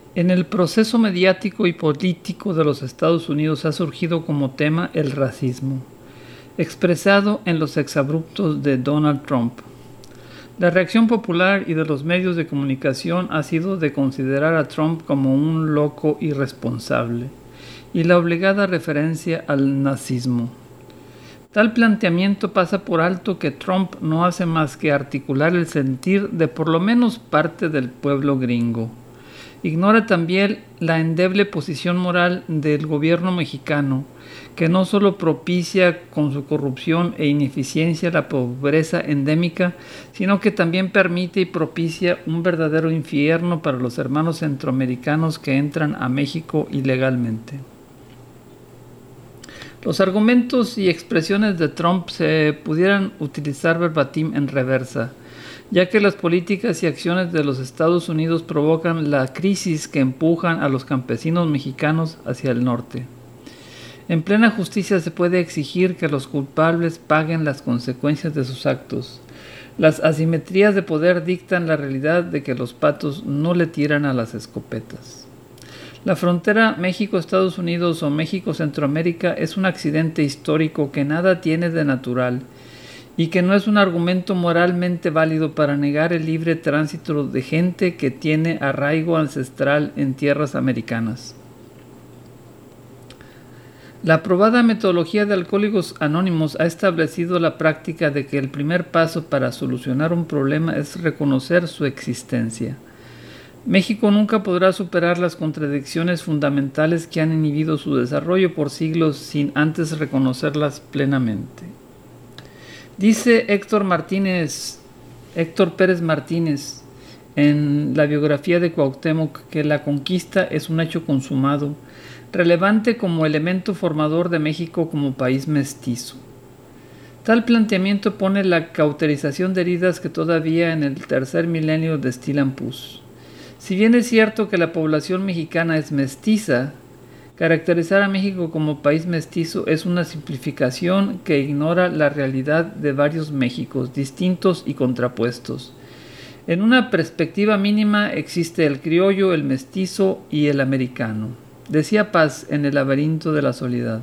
En el proceso mediático y político de los Estados Unidos ha surgido como tema el racismo, expresado en los exabruptos de Donald Trump. La reacción popular y de los medios de comunicación ha sido de considerar a Trump como un loco irresponsable y la obligada referencia al nazismo. Tal planteamiento pasa por alto que Trump no hace más que articular el sentir de por lo menos parte del pueblo gringo. Ignora también la endeble posición moral del gobierno mexicano, que no solo propicia con su corrupción e ineficiencia la pobreza endémica, sino que también permite y propicia un verdadero infierno para los hermanos centroamericanos que entran a México ilegalmente. Los argumentos y expresiones de Trump se pudieran utilizar verbatim en reversa, ya que las políticas y acciones de los Estados Unidos provocan la crisis que empujan a los campesinos mexicanos hacia el norte. En plena justicia se puede exigir que los culpables paguen las consecuencias de sus actos. Las asimetrías de poder dictan la realidad de que los patos no le tiran a las escopetas. La frontera México-Estados Unidos o México-Centroamérica es un accidente histórico que nada tiene de natural y que no es un argumento moralmente válido para negar el libre tránsito de gente que tiene arraigo ancestral en tierras americanas. La aprobada metodología de Alcohólicos Anónimos ha establecido la práctica de que el primer paso para solucionar un problema es reconocer su existencia. México nunca podrá superar las contradicciones fundamentales que han inhibido su desarrollo por siglos sin antes reconocerlas plenamente. Dice Héctor Pérez Martínez en la biografía de Cuauhtémoc que la conquista es un hecho consumado, relevante como elemento formador de México como país mestizo. Tal planteamiento pone la cauterización de heridas que todavía en el tercer milenio destilan pus. Si bien es cierto que la población mexicana es mestiza, caracterizar a México como país mestizo es una simplificación que ignora la realidad de varios Méxicos distintos y contrapuestos. En una perspectiva mínima existe el criollo, el mestizo y el americano. Decía Paz en El laberinto de la soledad.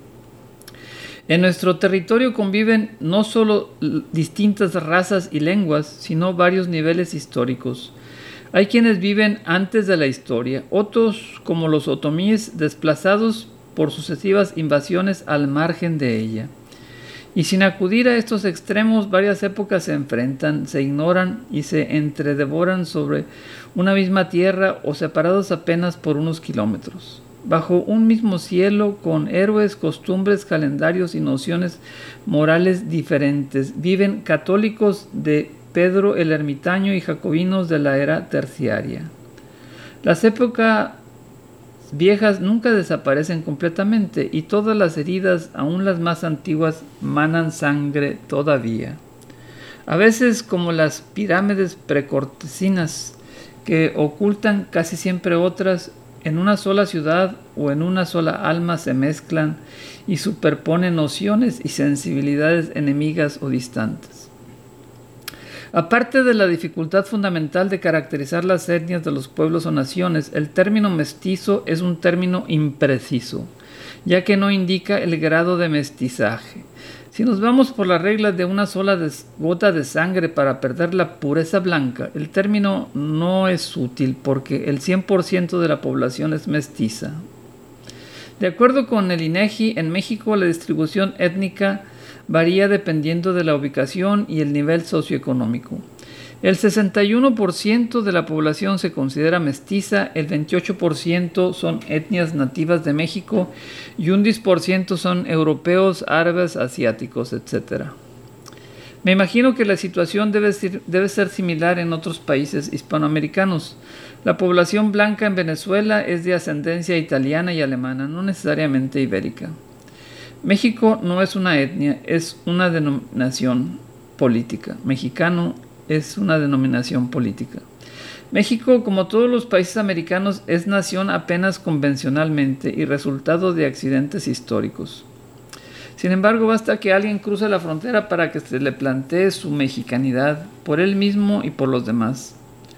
En nuestro territorio conviven no solo distintas razas y lenguas, sino varios niveles históricos. Hay quienes viven antes de la historia, otros, como los otomíes, desplazados por sucesivas invasiones al margen de ella. Y sin acudir a estos extremos, varias épocas se enfrentan, se ignoran y se entredevoran sobre una misma tierra o separados apenas por unos kilómetros. Bajo un mismo cielo, con héroes, costumbres, calendarios y nociones morales diferentes, viven católicos de Pedro el Ermitaño y jacobinos de la era terciaria. Las épocas viejas nunca desaparecen completamente y todas las heridas, aun las más antiguas, manan sangre todavía. A veces, como las pirámides precortesinas que ocultan casi siempre otras, en una sola ciudad o en una sola alma se mezclan y superponen nociones y sensibilidades enemigas o distantes. Aparte de la dificultad fundamental de caracterizar las etnias de los pueblos o naciones, el término mestizo es un término impreciso, ya que no indica el grado de mestizaje. Si nos vamos por la regla de una sola gota de sangre para perder la pureza blanca, el término no es útil porque el 100% de la población es mestiza. De acuerdo con el INEGI, en México la distribución étnica varía dependiendo de la ubicación y el nivel socioeconómico. El 61% de la población se considera mestiza, el 28% son etnias nativas de México y un 10% son europeos, árabes, asiáticos, etc. Me imagino que la situación debe ser similar en otros países hispanoamericanos. La población blanca en Venezuela es de ascendencia italiana y alemana, no necesariamente ibérica. México no es una etnia, es una denominación política. Mexicano es una denominación política. México, como todos los países americanos, es nación apenas convencionalmente y resultado de accidentes históricos. Sin embargo, basta que alguien cruce la frontera para que se le plantee su mexicanidad por él mismo y por los demás.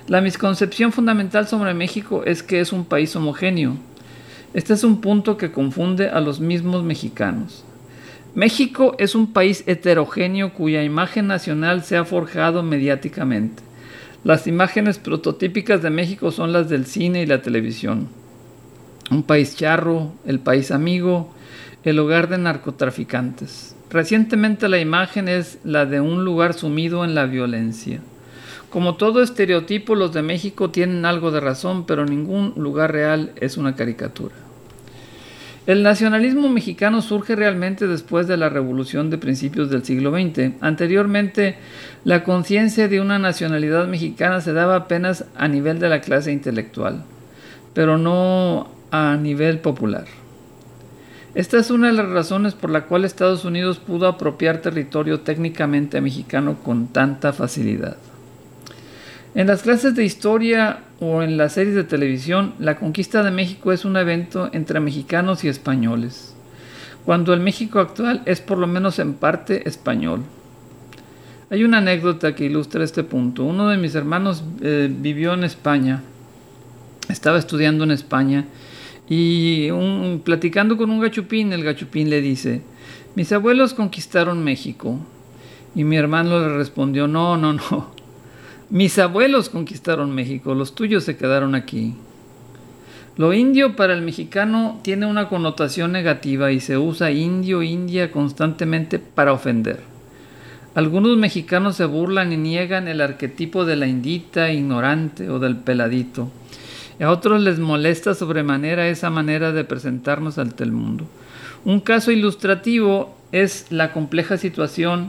La misconcepción fundamental sobre México es que es un país homogéneo. Este es un punto que confunde a los mismos mexicanos. México es un país heterogéneo cuya imagen nacional se ha forjado mediáticamente. Las imágenes prototípicas de México son las del cine y la televisión. Un país charro, el país amigo, el hogar de narcotraficantes. Recientemente la imagen es la de un lugar sumido en la violencia. Como todo estereotipo, los de México tienen algo de razón, pero ningún lugar real es una caricatura. El nacionalismo mexicano surge realmente después de la revolución de principios del siglo XX. Anteriormente, la conciencia de una nacionalidad mexicana se daba apenas a nivel de la clase intelectual, pero no a nivel popular. Esta es una de las razones por la cual Estados Unidos pudo apropiar territorio técnicamente mexicano con tanta facilidad. En las clases de historia o en las series de televisión, la conquista de México es un evento entre mexicanos y españoles, cuando el México actual es por lo menos en parte español. Hay una anécdota que ilustra este punto. Uno de mis hermanos vivió en España, estaba estudiando en España, y platicando con un gachupín, el gachupín le dice: mis abuelos conquistaron México. Y mi hermano le respondió: no. Mis abuelos conquistaron México, los tuyos se quedaron aquí. Lo indio para el mexicano tiene una connotación negativa y se usa indio, india constantemente para ofender. Algunos mexicanos se burlan y niegan el arquetipo de la indita, ignorante o del peladito. A otros les molesta sobremanera esa manera de presentarnos ante el mundo. Un caso ilustrativo es la compleja situación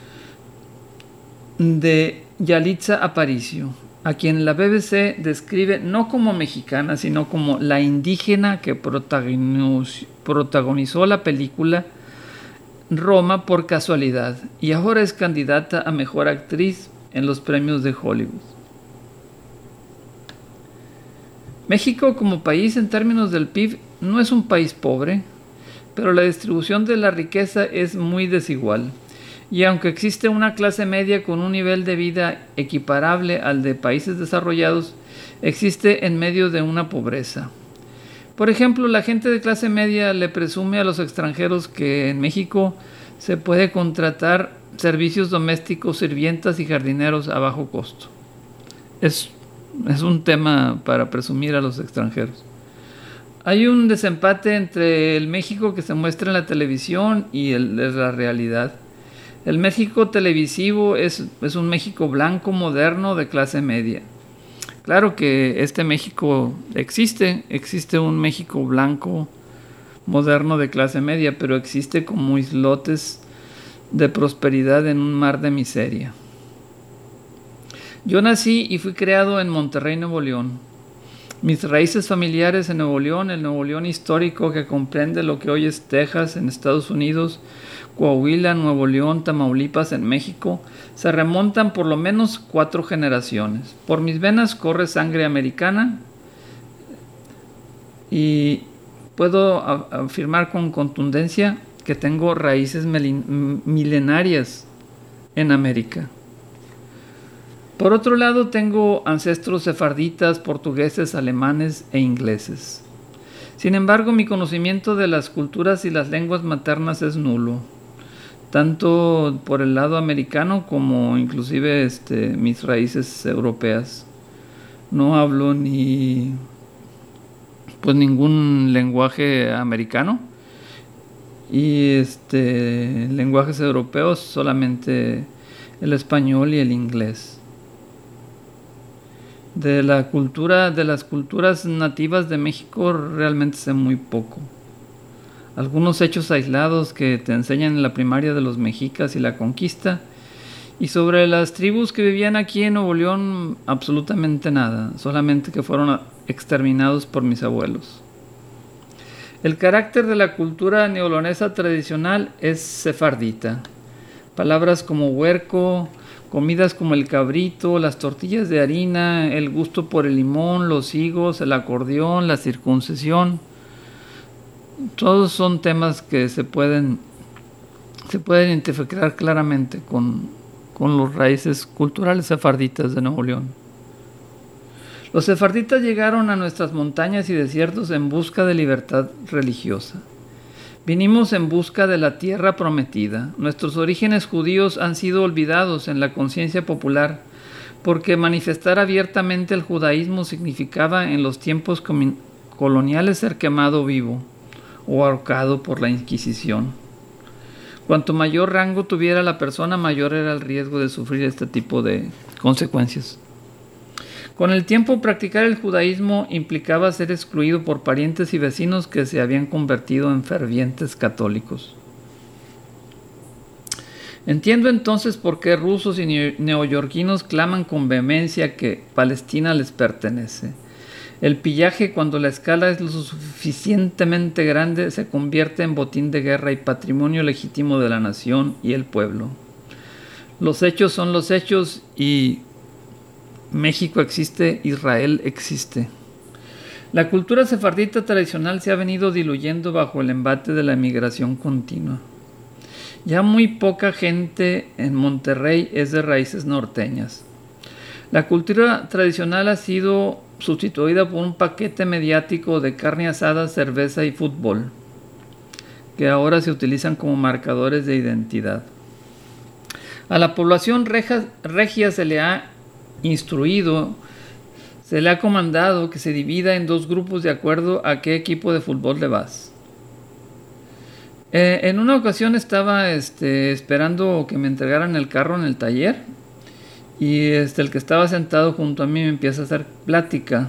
de Yalitza Aparicio, a quien la BBC describe no como mexicana, sino como la indígena que protagonizó la película Roma por casualidad y ahora es candidata a mejor actriz en los premios de Hollywood. México como país en términos del PIB no es un país pobre, pero la distribución de la riqueza es muy desigual. Y aunque existe una clase media con un nivel de vida equiparable al de países desarrollados, existe en medio de una pobreza. Por ejemplo, la gente de clase media le presume a los extranjeros que en México se puede contratar servicios domésticos, sirvientas y jardineros a bajo costo. Es un tema para presumir a los extranjeros. Hay un desempate entre el México que se muestra en la televisión y la realidad. El México televisivo es un México blanco, moderno, de clase media. Claro que este México existe un México blanco, moderno, de clase media, pero existe como islotes de prosperidad en un mar de miseria. Yo nací y fui criado en Monterrey, Nuevo León. Mis raíces familiares en Nuevo León, el Nuevo León histórico que comprende lo que hoy es Texas en Estados Unidos, Coahuila, Nuevo León, Tamaulipas en México, se remontan por lo menos 4 generaciones. Por mis venas corre sangre americana y puedo afirmar con contundencia que tengo raíces milenarias en América. Por otro lado, tengo ancestros sefarditas, portugueses, alemanes e ingleses. Sin embargo, mi conocimiento de las culturas y las lenguas maternas es nulo, tanto por el lado americano como inclusive mis raíces europeas. No hablo ningún lenguaje americano y lenguajes europeos solamente el español y el inglés. De las culturas nativas de México realmente sé muy poco. Algunos hechos aislados que te enseñan en la primaria de los mexicas y la conquista, y sobre las tribus que vivían aquí en Nuevo León absolutamente nada, solamente que fueron exterminados por mis abuelos. El carácter de la cultura neolonesa tradicional es sefardita. Palabras como huerco, comidas como el cabrito, las tortillas de harina, el gusto por el limón, los higos, el acordeón, la circuncisión. Todos son temas que se pueden identificar claramente con los raíces culturales sefarditas de Nuevo León. Los sefarditas llegaron a nuestras montañas y desiertos en busca de libertad religiosa. Vinimos en busca de la tierra prometida. Nuestros orígenes judíos han sido olvidados en la conciencia popular porque manifestar abiertamente el judaísmo significaba en los tiempos coloniales ser quemado vivo o ahorcado por la Inquisición. Cuanto mayor rango tuviera la persona, mayor era el riesgo de sufrir este tipo de consecuencias. Con el tiempo, practicar el judaísmo implicaba ser excluido por parientes y vecinos que se habían convertido en fervientes católicos. Entiendo entonces por qué rusos y neoyorquinos claman con vehemencia que Palestina les pertenece. El pillaje, cuando la escala es lo suficientemente grande, se convierte en botín de guerra y patrimonio legítimo de la nación y el pueblo. Los hechos son los hechos y México existe, Israel existe. La cultura sefardita tradicional se ha venido diluyendo bajo el embate de la emigración continua. Ya muy poca gente en Monterrey es de raíces norteñas. La cultura tradicional ha sido sustituida por un paquete mediático de carne asada, cerveza y fútbol, que ahora se utilizan como marcadores de identidad. A la población regia se le ha instruido, se le ha comandado que se divida en dos grupos de acuerdo a qué equipo de fútbol le vas. En una ocasión estaba esperando que me entregaran el carro en el taller y el que estaba sentado junto a mí me empieza a hacer plática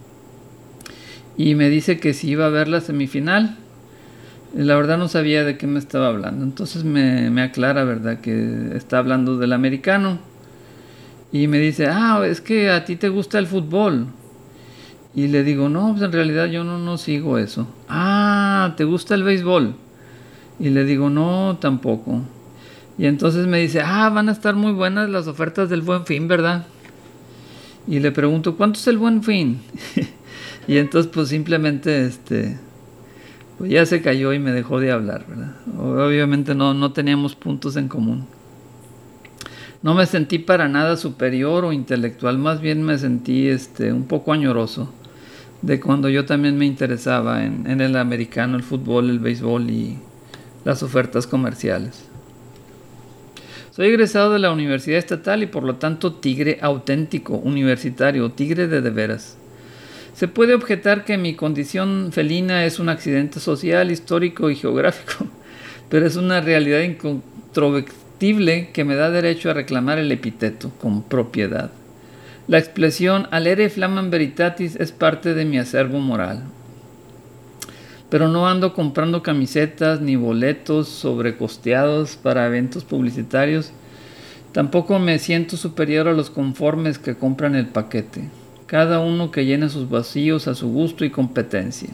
y me dice que si iba a ver la semifinal. La verdad no sabía de qué me estaba hablando, entonces me aclara, ¿verdad?, que está hablando del americano. Y me dice, es que a ti te gusta el fútbol. Y le digo, no, pues en realidad yo no sigo eso. ¿Te gusta el béisbol? Y le digo, no, tampoco. Y entonces me dice, van a estar muy buenas las ofertas del Buen Fin, ¿verdad? Y le pregunto, ¿cuánto es el Buen Fin? Y entonces pues simplemente pues ya se cayó y me dejó de hablar, ¿verdad? Obviamente no teníamos puntos en común. No me sentí para nada superior o intelectual, más bien me sentí un poco añoroso de cuando yo también me interesaba en el americano, el fútbol, el béisbol y las ofertas comerciales. Soy egresado de la Universidad Estatal y por lo tanto tigre auténtico, universitario, tigre de veras. Se puede objetar que mi condición felina es un accidente social, histórico y geográfico, pero es una realidad incontrovertible que me da derecho a reclamar el epíteto con propiedad. La expresión alere flamam veritatis es parte de mi acervo moral. Pero no ando comprando camisetas ni boletos sobrecosteados para eventos publicitarios. Tampoco me siento superior a los conformes que compran el paquete. Cada uno que llene sus vacíos a su gusto y competencia.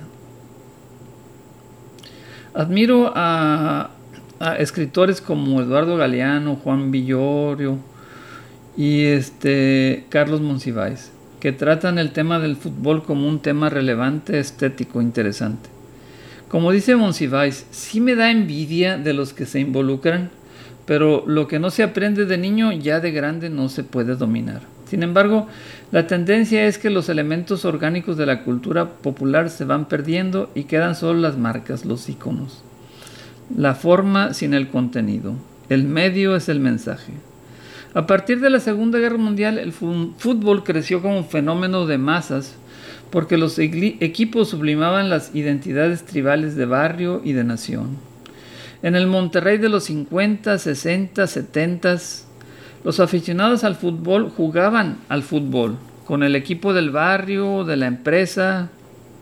Admiro a escritores como Eduardo Galeano, Juan Villorio y Carlos Monsiváis, que tratan el tema del fútbol como un tema relevante, estético, interesante. Como dice Monsiváis, sí me da envidia de los que se involucran, pero lo que no se aprende de niño ya de grande no se puede dominar. Sin embargo, la tendencia es que los elementos orgánicos de la cultura popular se van perdiendo y quedan solo las marcas, los iconos. La forma sin el contenido. El medio es el mensaje. A partir de la Segunda Guerra Mundial, el fútbol creció como fenómeno de masas porque los equipos sublimaban las identidades tribales de barrio y de nación. En el Monterrey de los 50, 60, 70, los aficionados al fútbol jugaban al fútbol con el equipo del barrio, de la empresa,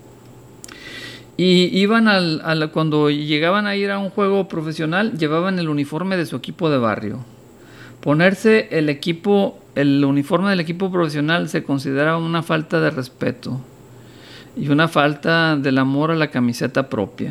y iban cuando llegaban a ir a un juego profesional, llevaban el uniforme de su equipo de barrio. Ponerse el uniforme del equipo profesional se consideraba una falta de respeto y una falta del amor a la camiseta propia.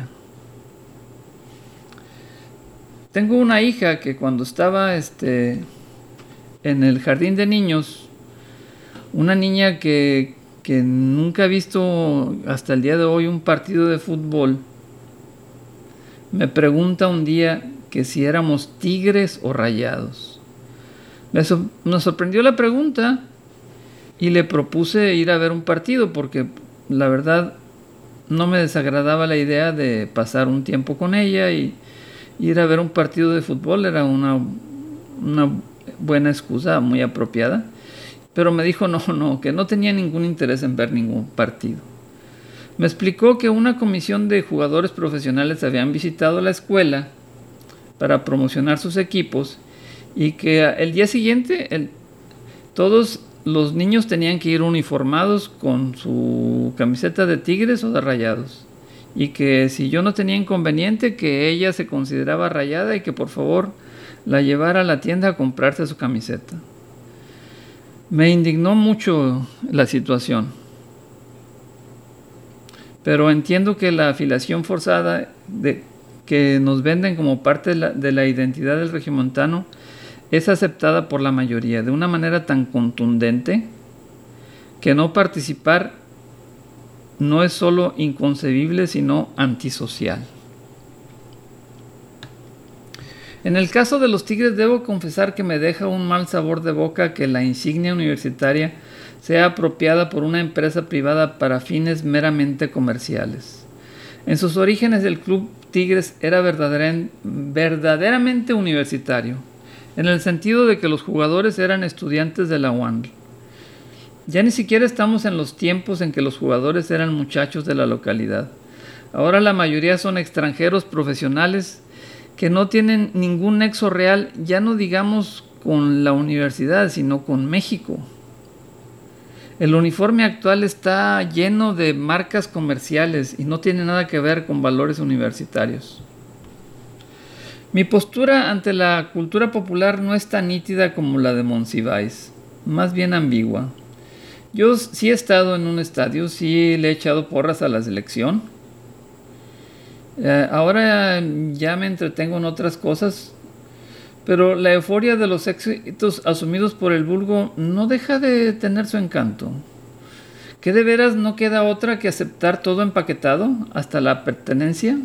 Tengo una hija que cuando estaba en el jardín de niños, una niña que nunca ha visto hasta el día de hoy un partido de fútbol, me pregunta un día que si éramos Tigres o Rayados. Nos sorprendió la pregunta y le propuse ir a ver un partido porque la verdad no me desagradaba la idea de pasar un tiempo con ella y ir a ver un partido de fútbol era una buena excusa, muy apropiada. Pero me dijo no, que no tenía ningún interés en ver ningún partido. Me explicó que una comisión de jugadores profesionales habían visitado la escuela para promocionar sus equipos y que el día siguiente todos los niños tenían que ir uniformados con su camiseta de Tigres o de Rayados. Y que si yo no tenía inconveniente, que ella se consideraba rayada y que por favor la llevara a la tienda a comprarse su camiseta. Me indignó mucho la situación. Pero entiendo que la afiliación forzada que nos venden como parte de la identidad del regiomontano es aceptada por la mayoría de una manera tan contundente que no participar no es solo inconcebible, sino antisocial. En el caso de los Tigres debo confesar que me deja un mal sabor de boca que la insignia universitaria sea apropiada por una empresa privada para fines meramente comerciales. En sus orígenes el Club Tigres era verdaderamente universitario, en el sentido de que los jugadores eran estudiantes de la UANL. Ya ni siquiera estamos en los tiempos en que los jugadores eran muchachos de la localidad. Ahora la mayoría son extranjeros profesionales que no tienen ningún nexo real, ya no digamos con la universidad, sino con México. El uniforme actual está lleno de marcas comerciales y no tiene nada que ver con valores universitarios. Mi postura ante la cultura popular no es tan nítida como la de Monsiváis, más bien ambigua. Yo sí he estado en un estadio, sí le he echado porras a la selección. Ahora ya me entretengo en otras cosas, pero la euforia de los éxitos asumidos por el vulgo no deja de tener su encanto. ¿Que de veras no queda otra que aceptar todo empaquetado, hasta la pertenencia?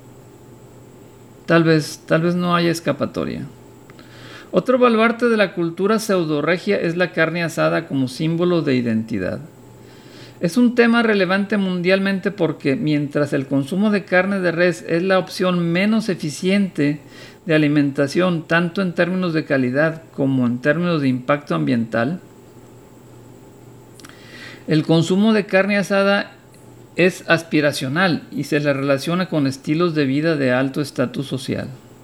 Tal vez no haya escapatoria. Otro baluarte de la cultura pseudo-regia es la carne asada como símbolo de identidad. Es un tema relevante mundialmente porque mientras el consumo de carne de res es la opción menos eficiente de alimentación, tanto en términos de calidad como en términos de impacto ambiental, el consumo de carne asada es aspiracional y se le relaciona con estilos de vida de alto estatus social.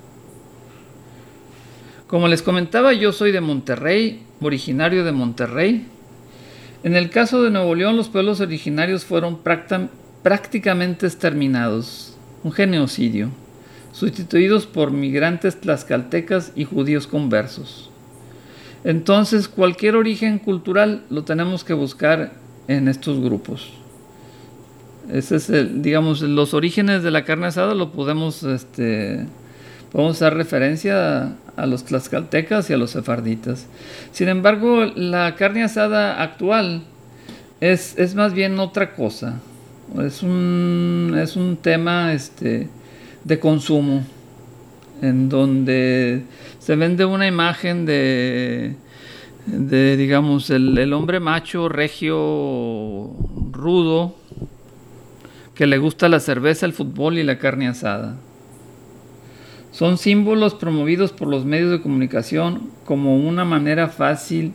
Como les comentaba, yo soy de Monterrey, originario de Monterrey. En el caso de Nuevo León, los pueblos originarios fueron prácticamente exterminados, un genocidio, sustituidos por migrantes tlaxcaltecas y judíos conversos. Entonces, cualquier origen cultural lo tenemos que buscar en estos grupos. Ese es los orígenes de la carne asada lo podemos dar referencia a los tlaxcaltecas y a los sefarditas. Sin embargo, la carne asada actual es más bien otra cosa. Es un tema de consumo, en donde se vende una imagen de digamos, el hombre macho, regio, rudo, que le gusta la cerveza, el fútbol y la carne asada. Son símbolos promovidos por los medios de comunicación como una manera fácil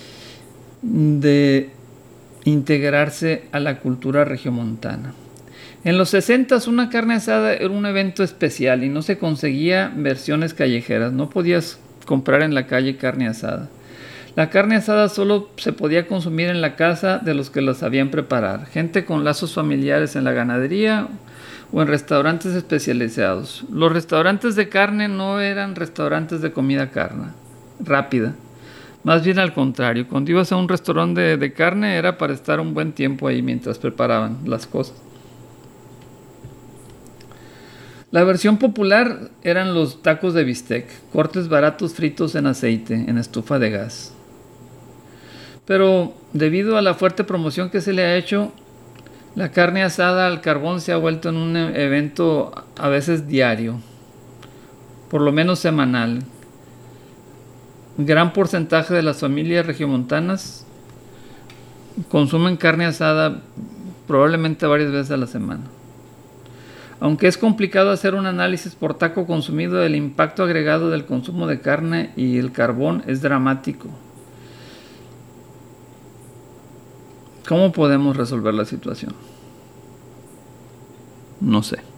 de integrarse a la cultura regiomontana. En los 60s una carne asada era un evento especial y no se conseguía versiones callejeras. No podías comprar en la calle carne asada. La carne asada solo se podía consumir en la casa de los que la sabían preparar. Gente con lazos familiares en la ganadería o en restaurantes especializados. Los restaurantes de carne no eran restaurantes de comida rápida. Más bien al contrario, cuando ibas a un restaurante de carne era para estar un buen tiempo ahí mientras preparaban las cosas. La versión popular eran los tacos de bistec, cortes baratos fritos en aceite, en estufa de gas. Pero debido a la fuerte promoción que se le ha hecho, la carne asada al carbón se ha vuelto en un evento a veces diario, por lo menos semanal. Un gran porcentaje de las familias regiomontanas consumen carne asada probablemente varias veces a la semana. Aunque es complicado hacer un análisis por taco consumido, el impacto agregado del consumo de carne y el carbón es dramático. ¿Cómo podemos resolver la situación? No sé.